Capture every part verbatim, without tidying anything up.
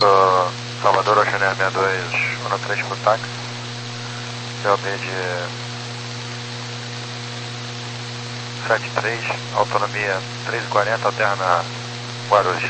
Uh, Salvador, Oceaner sessenta e dois, um três por táxi. C O B de setenta e três, autonomia três e quarenta, alterna Guarulhos.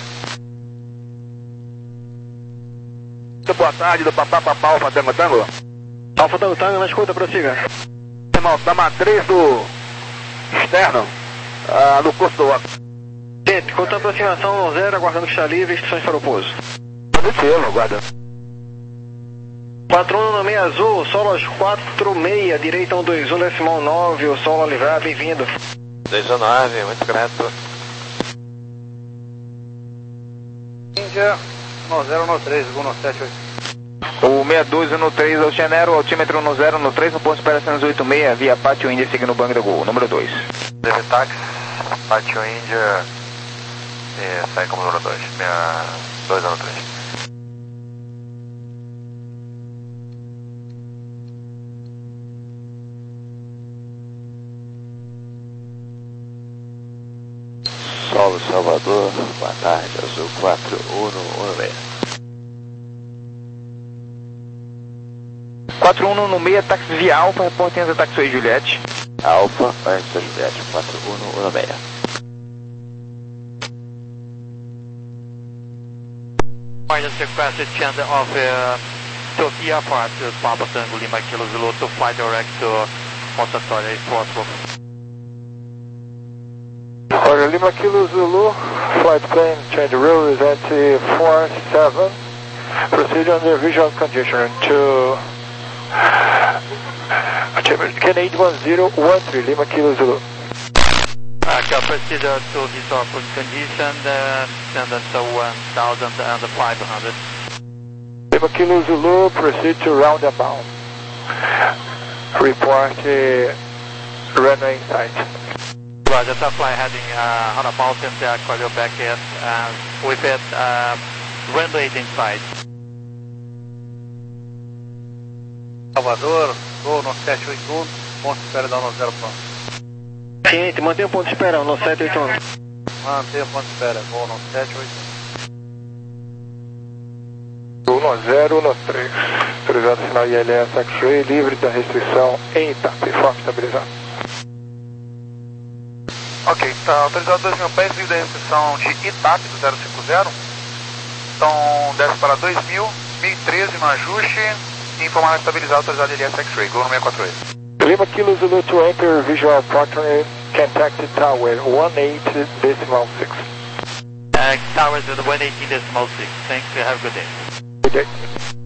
Boa tarde, do Papá Papá, Alfa Tango Tango. Alfa Tango Tango, na escuta, prossiga. Irmão, da matriz do externo, ah, no curso do outro. Gente, contando aproximação no zero, aguardando que está livre, instruções para o pouso. Positivo, guarda. quatro um no meio azul, solo aos quatro seis, direita um dois um, decimal nove, o solo a livrar, bem-vindo. dois um nove, muito grato. Índia, um zero um três, um sete oito. O sessenta e dois um três, Oceanero, altímetro um zero um três, no ponto de espera oito seis, via Pátio Índia, seguindo o Bang do Gol, número dois. Deve táxi, Pátio Índia, e sai como número dois, dois um três. Solo Salvador, boa tarde, azul quatro um um seis. quatro um no meio, táxi via Alfa, reporte Enza Taxiway Juliette. Alfa, Enza Juliette, quatro um um seis. I just requested change of uh, Sofia for to Papa Tango Lima Kilo Zulu to fly direct to Montatoria, if possible. Olha, Lima Kilo Zulu, flight plane change rule is at four seven. Proceed under visual condition to Canadian one zero one three, Lima Kilo Zulu. Uh, can proceed to visual condition, uh, descendant to one thousand five hundred. Lima Kilo Zulu, proceed to roundabout. Report uh, runway in sight. Roger, just fly heading uh, on about and uh, call you back in uh, with it uh, runway inside. Salvador, Gol no sete oito um, ponto de espera da um zero ponto. Ciente, mantenha o ponto de espera, no sete oito um. Mantenha o ponto de espera, Gol no sete oito um. um zero um três, autorizado sinal I L S X-Ray, livre da restrição em Itape, forma estabilizado. Ok, está autorizado dois mil pés, livre da restrição de Itape do zero cinco zero. Então desce para dois mil, mil e treze no ajuste e informar estabilizado, autorizado I L S X-Ray, Gol no seis quatro oito. Lima Kilo Zulu to enter visual partner contact tower one eight decimal six. Uh, towers at one eighteen decimal six. Thanks, you have a good day. Good day.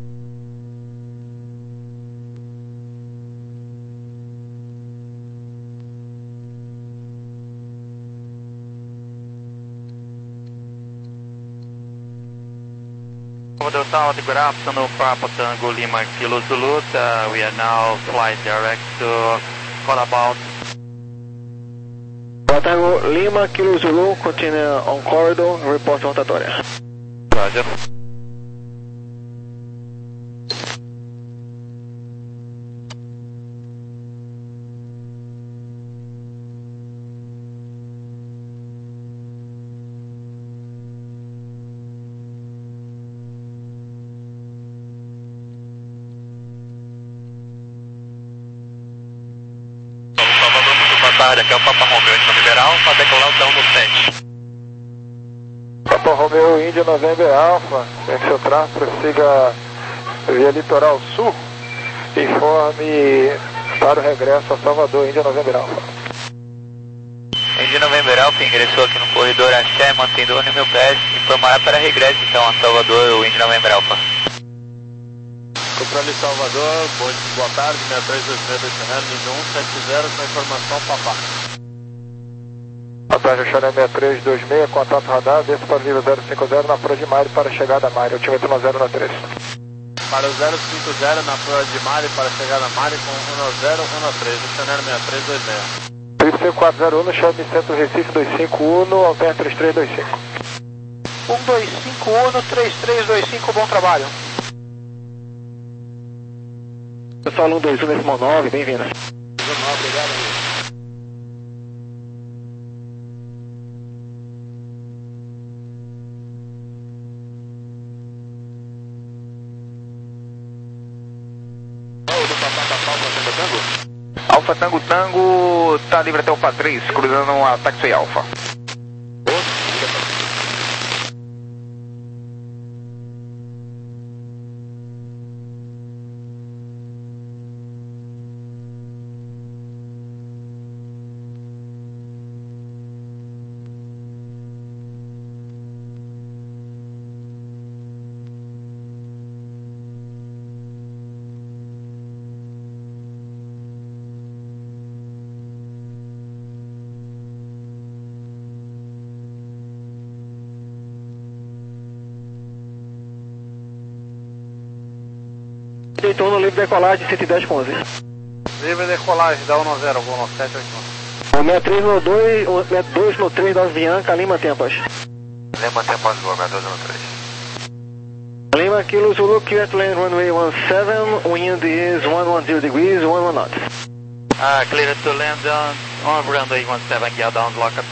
Salvador Tower, good afternoon, Papa Tango Lima Kilo Zulu. Uh, we are now flight direct to Colabout. Papa Tango Lima Kilo Zulu, continue on corridor, report rotatória. Roger. Aqui é o Papa Romeo de November Alpha, decolar o down no sete. Papa Romeo Índia November Alpha, em seu tráfego prossiga via litoral sul, informe para o regresso a Salvador, Índia November Alpha. Índia November Alpha ingressou aqui no corredor Axé, mantendo um mil pés, informará para regresso então a Salvador, o Índia November Alpha. Controle Salvador, boa tarde, seis três dois seis dois nível um sete zero, com informação Papá. Boa tarde, Xané seis três dois seis, contato radar, desça para o nível zero cinco zero na proa de Mari para chegada a Mari, altímetro um zero um três. Para o zero cinco zero na proa de Mari para chegada a Mari com um zero um três, o Xané seis três dois seis. Trip quatro zero um, Chame Centro Recife dois cinco um, Alter três três dois cinco. um dois cinco um, três três dois cinco, bom trabalho. Pessoal, um dois um decimal nove, bem-vindo. Obrigado, amigo. Alfa Tango Tango, tá livre até o P A três, cruzando a Taxiway Alfa. Retorno livre decolagem cento e dez com onze. Livre decolagem, dá um no zero, vou no sete oito um. O sessenta e três no dois, o sessenta e dois no três da Avianca, Lima Tempas. Lima Tempas, Gol, sessenta e dois no três. Lima Kilo Zulu, clear to land runway one seven, wind is one ten degrees, one one knots. Uh, clear to land on, on runway one seven, gear down, lock up.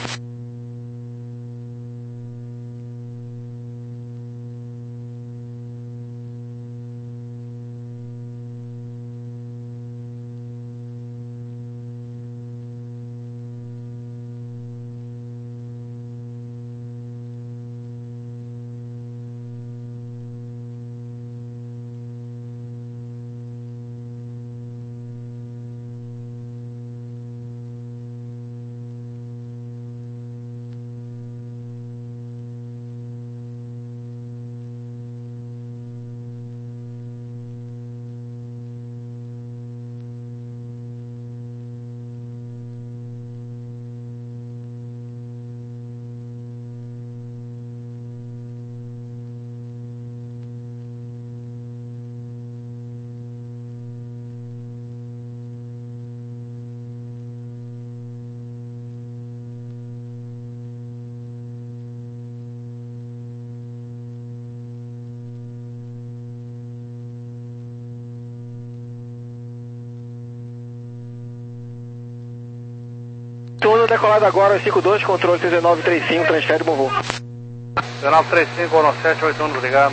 Turno decolado agora, cinco dois, controle dezenove trinta e cinco, transfere bom voo. dezenove trinta e cinco, no sete oito um, obrigado.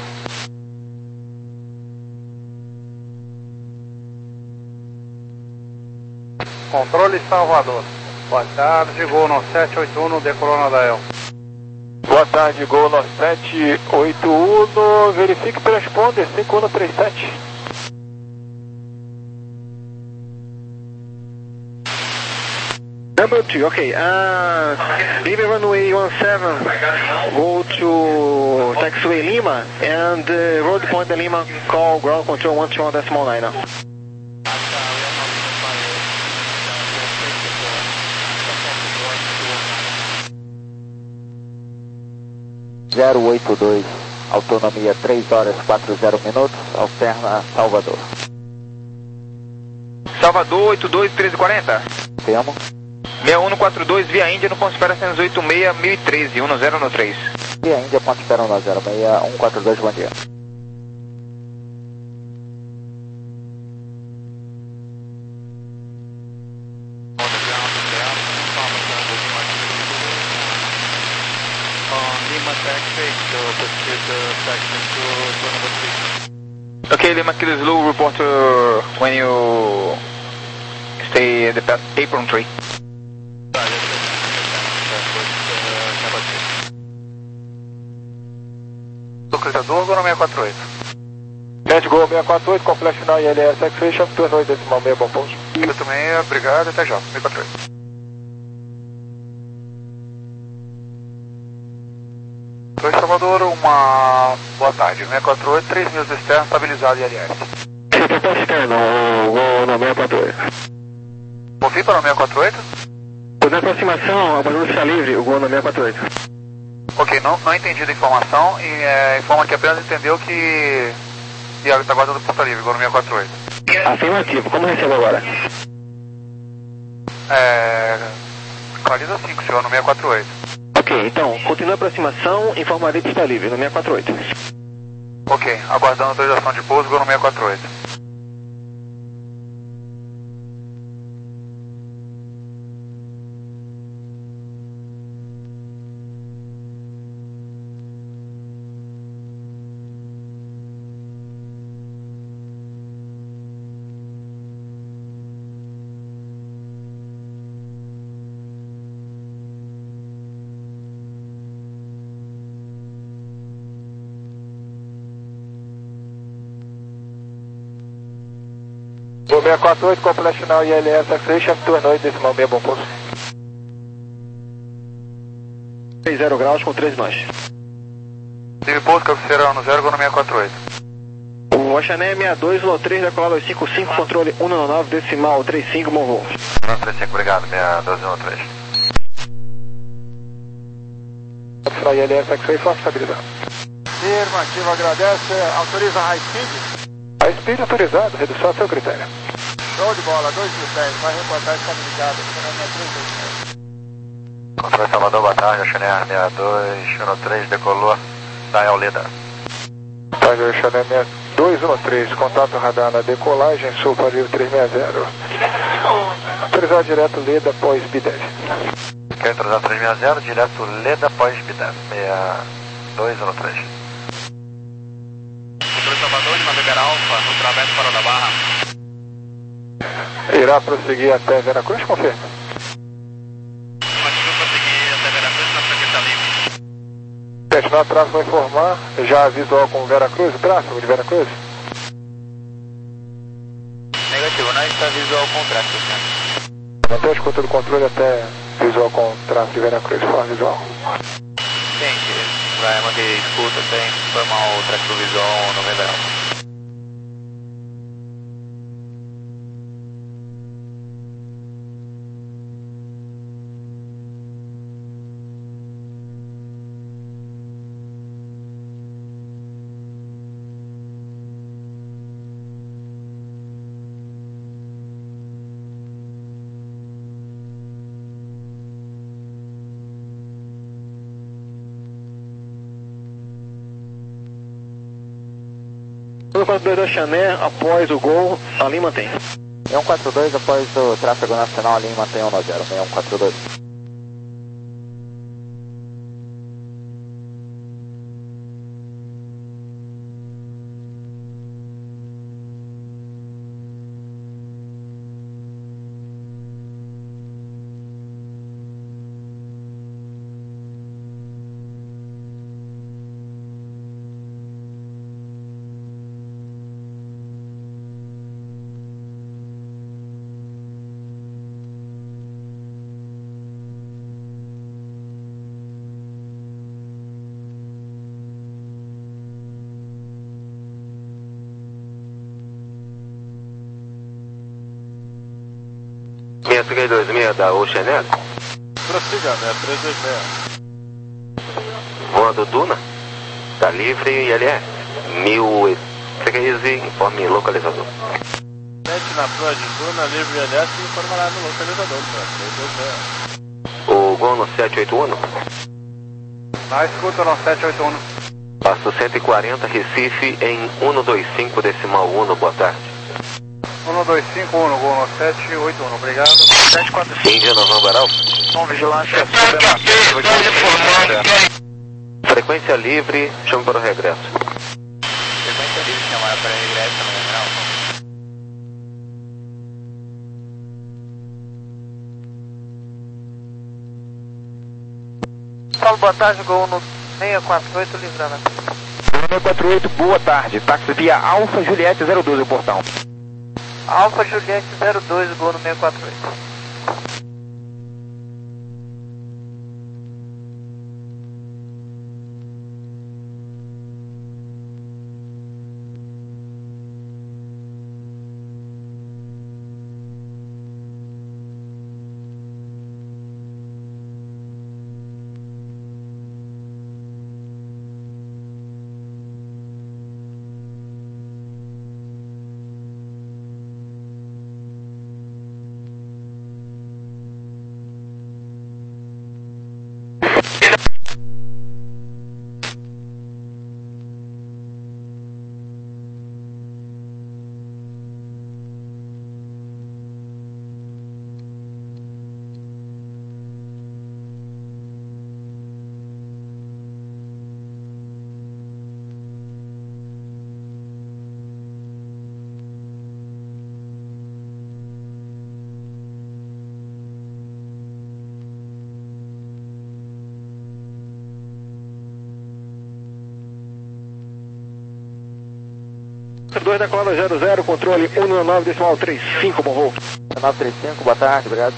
Controle Salvador. Boa tarde, Gol no sete oito um, decolou na Dael. Boa tarde, Gol no sete oito um, verifique transponder, cinco um três sete. Number two, okay, uh, leave runway one seven, go to taxiway Lima, and uh, road point in Lima, call ground control one two one decimal nine now. zero oito dois, autonomia três horas e quarenta minutos, alterna Salvador. Salvador, oito dois, treze quarenta. Temo. seis um quatro dois, via Índia, no ponto espera cento e oitenta e seis, mil e treze, um zero no três. Via Índia, ponto espera um zero seis um quatro dois, bom dia. Okay, Lima Kilo Zulu, report uh, when you stay at the apron tree. Localizador, Gol no seis quatro oito. Net Gol seis quatro oito, com flash na I L S X-Ray, turno oito decimal seis, bom pouso. oito seis, obrigado, até já, seis quatro oito. Oi, Salvador, uma boa tarde, seis quatro oito, três mil externos, estabilizado em I L S. Você está externo, Gol no seis quatro oito. Confie para o seis quatro oito? Por aproximação, a barulho está livre, o Gol no seis quatro oito. Ok, não, não entendi da informação e é, informa que apenas entendeu que está guardando pista livre, Gol no seis quatro oito. Afirmativo, como recebo agora? É... Clarida cinco, senhor, no seis quatro oito. Ok, então, continua a aproximação, informarei que está livre, no seis quatro oito. Ok, aguardando autorização de pouso, Gol no seis quatro oito. seis quatro oito, complete now I L S X-ray, chefe turn oito, decimal meia, bom pulso. três zero graus com treze nós. Tive pouso, cabeceira no zero, Gol no seis quatro oito. O Oceané sessenta e dois, Lua três, decolar dois cinco cinco, controle cento e noventa e nove, decimal trinta e cinco, bom voo. trinta e cinco, obrigado, sessenta e dois, Lua três. I L S X-ray, forte estabilizado. Afirmativo, agradece. Autoriza high speed? High speed autorizado, redução a seu critério. Show de bola, dois mil e dez, vai reportar estabilizado. Controle Salvador, boa tarde, Oceané sessenta e dois, Uno três, decolou, Daniel Leda. Tiger Oceané sessenta e dois, Uno três, contato radar na decolagem, sul para livre trezentos e sessenta. Autorizado direto Leda, pós B dez. Quer autorizar trezentos e sessenta, direto Leda, pós B dez, sessenta e dois, Uno três. Controle Salvador, Lima Beber Alfa, no travesso para da Barra. Irá prosseguir até Veracruz, confirma. Continua prosseguir até Veracruz, na frequência livre. Gente, no atraso vou informar, já visual com Veracruz, tráfego de Veracruz. Negativo, não está visual com tráfego, senhor. Mantém a escuta do controle até visual com tráfego de Veracruz, fora visual. Sim, que vai manter escuta até informar o tráfego visual no Beber Alfa. um quatro dois Oceané, após o gol, a linha mantém. seis um quatro dois, após o tráfego nacional, a linha mantém um nove zero, seis um quatro dois. seis três dois seis da Oceanet. Prossiga, né? três dois seis. Voando Duna. Tá livre I L S. mil e treze, informe localizador. Sete na proa de Duna, livre I L S e informará no localizador, tá? três dois seis. O gol no sete oito um. Na escuta no sete oito um. Passo cento e quarenta, Recife em cento e vinte e cinco, decimal um, boa tarde. um dois cinco um, gol no sete oito um, obrigado. sete quatro cinco. Índia November Alfa. Com vigilância. Frequência livre, chame para o regresso. Frequência livre, chamada para regresso no Beber Alfa. Paulo, boa tarde, gol no seis quatro oito, livrando. seis quatro oito, boa tarde. Táxi via Alfa Juliette zero doze, o portão. Alfa Juliette zero dois, gol no seis quatro oito. dois da colada zero zero, controle um nove decimal trinta e cinco, bom voo. nove três cinco, boa tarde, obrigado.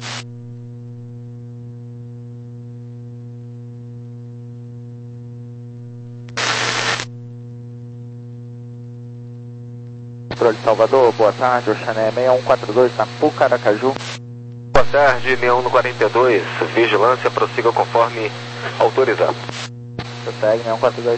Controle Salvador, boa tarde, Oxané seis um quatro dois, na Pucaracaju. Boa tarde, seis um quatro dois, vigilância, prossiga conforme autorizado. Segue seis um quatro dois.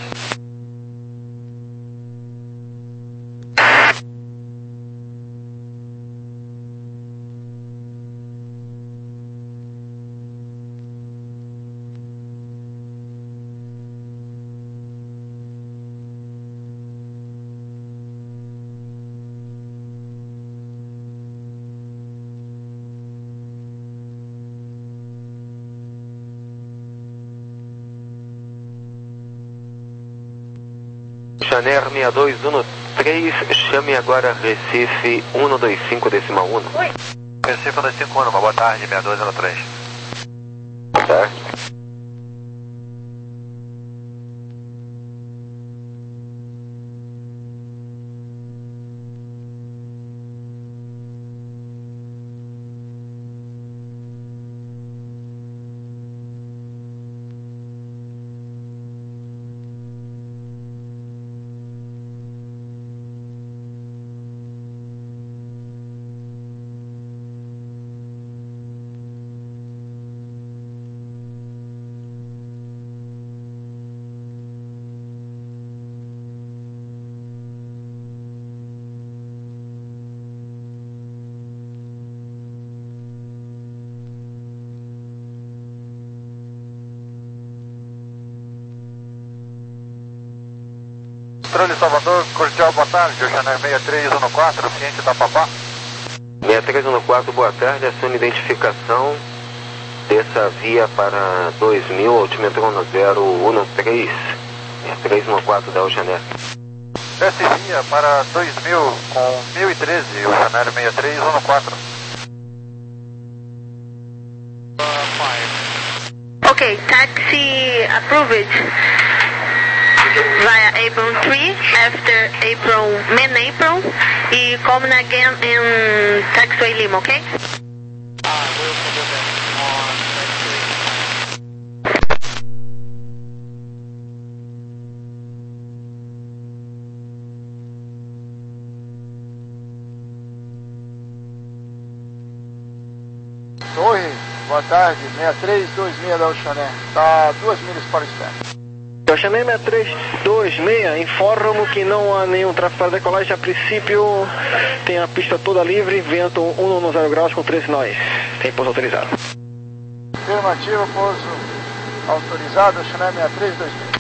Chaner seis dois um três, chame agora Recife um dois cinco decimal um. Oi. Recife um dois cinco um, boa tarde, seis dois um três. Boa tarde. Controle Salvador, cordial, boa tarde, Oxané seis três um quatro, ciente da Papá. seis três um quatro, boa tarde, assume identificação dessa via para dois mil, altímetro zero um três, três um quatro da Oxané. Desce via para dois mil com mil e treze, Oxané seis três um quatro. Ok, taxi approved via apron three after apron, main apron, e coming again in taxiway Lima, ok? Torre, boa tarde, seis três dois seis da Oxané, está duas milhas para o externo. Oxané seis três dois seis, informo que não há nenhum tráfego para decolagem, a princípio tem a pista toda livre, vento cento e dez graus com três nós, tem pouso autorizado. Afirmativo, pouso autorizado, Oxané seis três dois seis.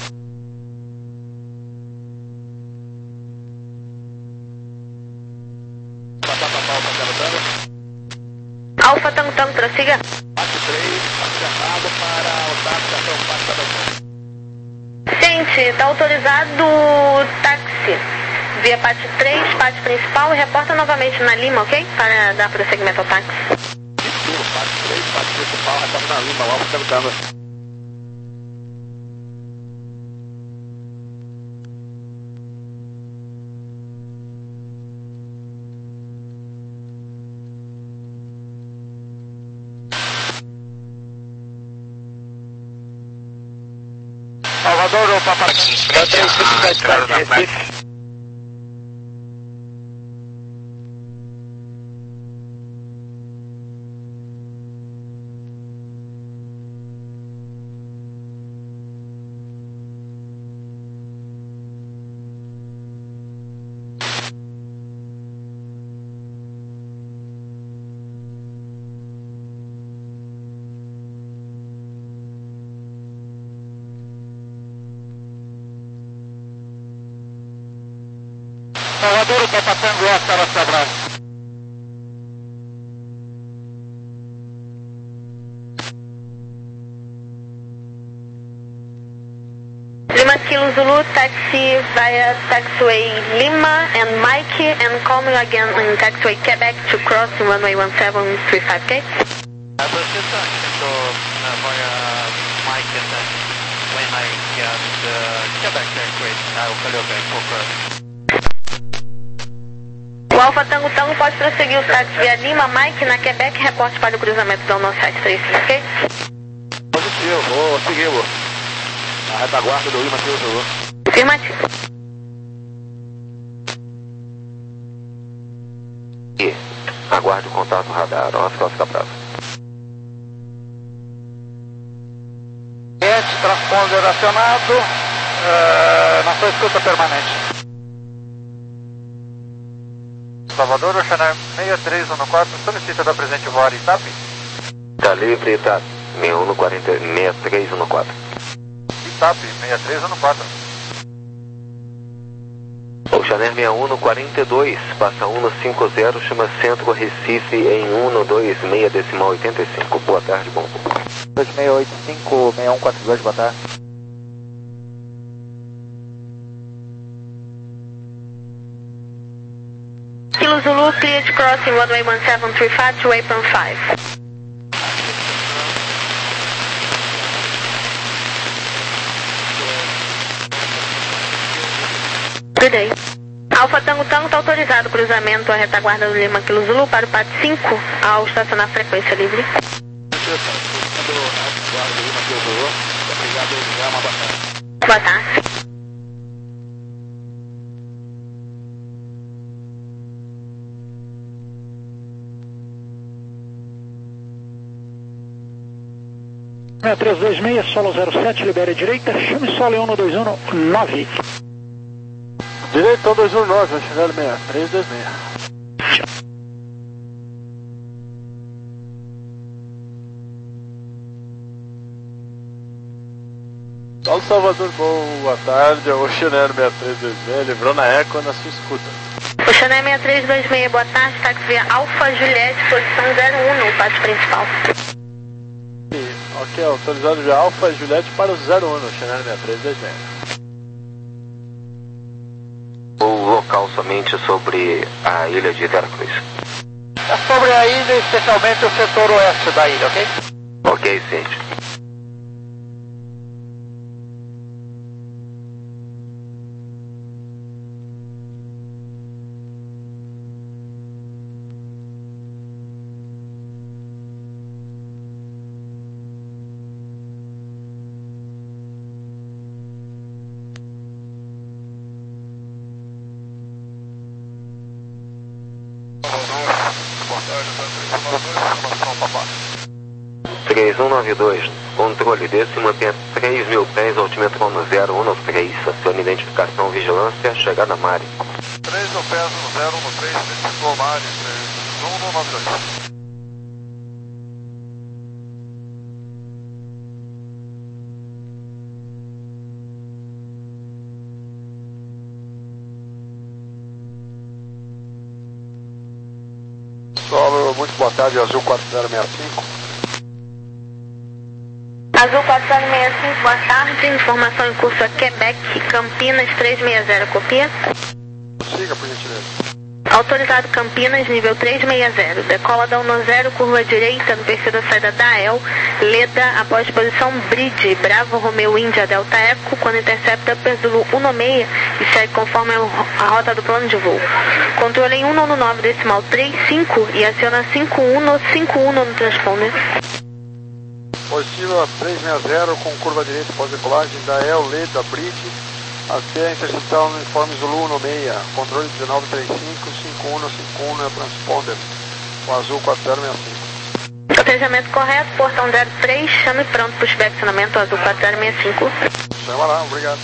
Alfa Tang Tang, prossiga. quatro três, acionado para o táxi até o Parque da Beltrão. Gente, está autorizado o táxi via parte três, parte principal, e reporta novamente na Lima, ok? Para dar prosseguimento ao táxi. Isso, parte três, parte principal, retorno na Lima, lá para o Beltrão. Salvador, o Papa Recife. Salvador, o Papa Tango, Oscar, Oscar Bravo. Lima Kilo Zulu, taxi via taxiway Lima and Mike, and coming again in taxiway Quebec to cross in runway one seven three five, okay? I was just talking to uh, via Mike, and then when I get uh, Quebec taxiway, I will call you back for cross. O Alfa Tango Tango pode prosseguir o táxi via Lima, Mike, na Quebec, reporte para o cruzamento da um sete três cinco, ok? Positivo, vou seguir, vou. Na retaguarda do Lima Kilo Zulu. Afirmativo. E aguarde o contato radar, Oscar, Oscar Bravo. Esse transponder acionado, uh, na sua escuta permanente. Salvador, Oceanar seis três um quatro, solicita da presente voar Itapi. Tá livre, Itapi, seis um quatro, seis três um quatro. Itapi, seis três um quatro. Oceanar seis um quatro dois, passa um cinco zero, chama Centro Recife em um dois seis decimal oitenta e cinco. Boa tarde, bom voo. dois seis oito cinco, seis um quatro dois, boa tarde. Kilo Zulu, clear to crossing runway one seven three five to apron five. Good day. Alfa Tango Tango está autorizado o cruzamento à retaguarda do Lima Kilo Zulu para o P A T cinco ao estacionar frequência livre. Boa tarde. seis três dois seis, solo zero sete, libere direita, chame solo um dois um nove. Direito um dois um nove, Oceanar seis três dois seis. Paulo Salvador, boa tarde, Oceanar seis três dois seis, livrou na Eco na sua escuta. Oceanar seis três dois seis, boa tarde, táxi via Alfa Juliette, posição zero um no pátio principal. Ok, autorizado de Alfa Juliette para o zero um, Oceanar seis três dois seis. O local somente sobre a ilha de Veracruz. É sobre a ilha, especialmente o setor oeste da ilha, ok? Ok, Cindy. três um nove dois, controle desse, mantenha três mil pés, altímetro zero um três, acione identificação, vigilância, chegada Mari. três mil pés no zero um três, identificou Mari, três um nove dois. Solo, muito boa tarde, Azul quatro zero seis cinco. Azul quatro zero seis cinco, boa tarde, informação em curso a Quebec, Campinas três seis zero, copia? Siga, por gentileza. Autorizado Campinas, nível três seis zero, decola da um zero, curva direita, no perfil da saída da E L, Leda, após posição Bridge, Bravo Romeo Índia Delta Eco, quando intercepta Perzulu um seis e segue conforme a rota do plano de voo. Controle em um nove decimal trinta e cinco e aciona cinco um cinco um no transponder. Positivo três seis zero com curva direita pós-decolagem da E L, Leda, Bridge, até a interceptação no informe Zulu um seis, controle dezenove trinta e cinco, cinco um cinco um no transponder, o Azul quatro zero seis cinco. Protejamento correto, portão zero três, chame pronto para o inspecionamento Azul quatro zero seis cinco. Chama lá, obrigado.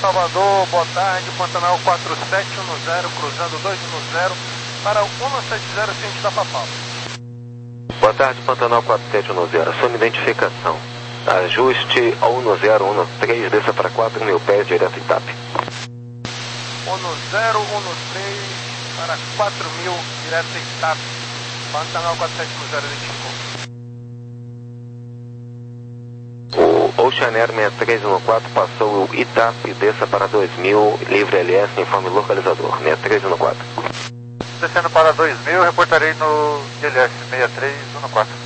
Salvador, boa tarde, Pantanal quatro sete um zero, cruzando dois um zero para o um sete zero, ciente da Papal. Boa tarde, Pantanal quatro sete um zero, sua identificação. Ajuste ao um zero um três, desça para quatro mil pés, direto Itape. um zero um três para quatro mil, direto Itape. Pantanal quatro sete um zero, identificou. O Ocean Air seis três um quatro passou o Itape, desça para dois mil, livre L S, informe localizador, seis três um quatro. Descendo para dois mil, reportarei no L S seis três um quatro.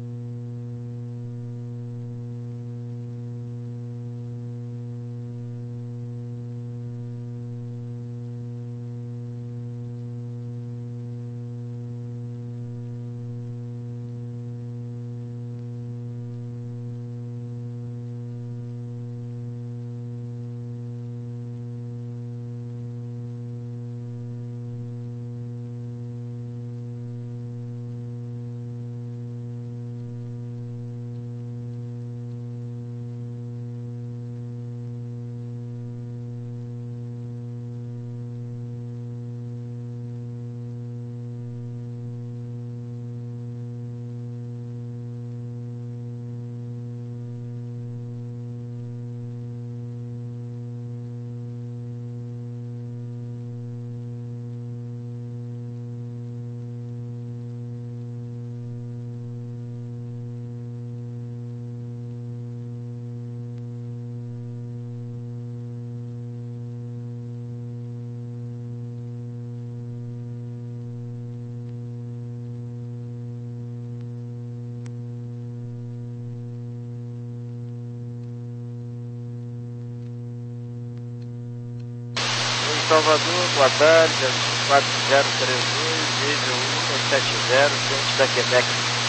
Salvador, boa tarde, quatro zero três dois, nível um sete zero, ciente da Quebec.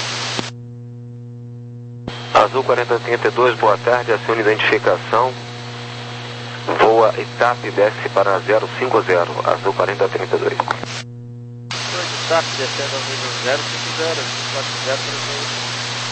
Azul quarenta trinta e dois, boa tarde, acione identificação. Voa Itape, desce para zero cinco zero, Azul quarenta trinta e dois. Itape, descendo ao nível zero cinco zero, quatro zero três dois.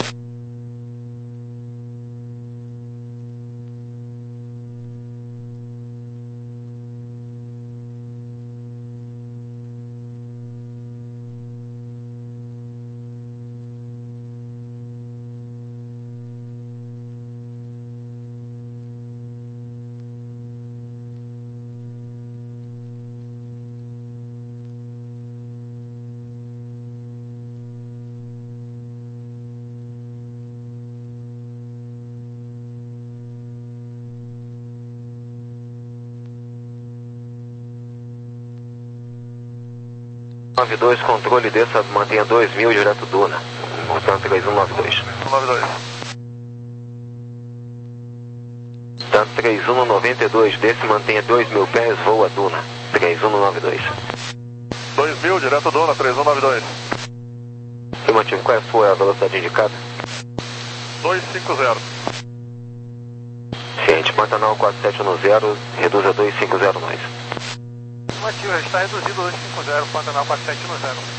nove dois, controle, desça, mantenha dois mil, direto Duna. Portanto, três um nove dois. nove dois. Portanto, três um noventa e dois, desce, mantenha dois mil pés, voa Duna. três um nove dois. dois mil, direto Duna, três um nove dois. Afirmativo, qual é a sua velocidade indicada? dois cinco zero. Ciente, Pantanal quatro sete um zero, reduza dois cinco zero mais. Afirmativo, está reduzido dois cinco zero, Pantanal quatro sete um zero.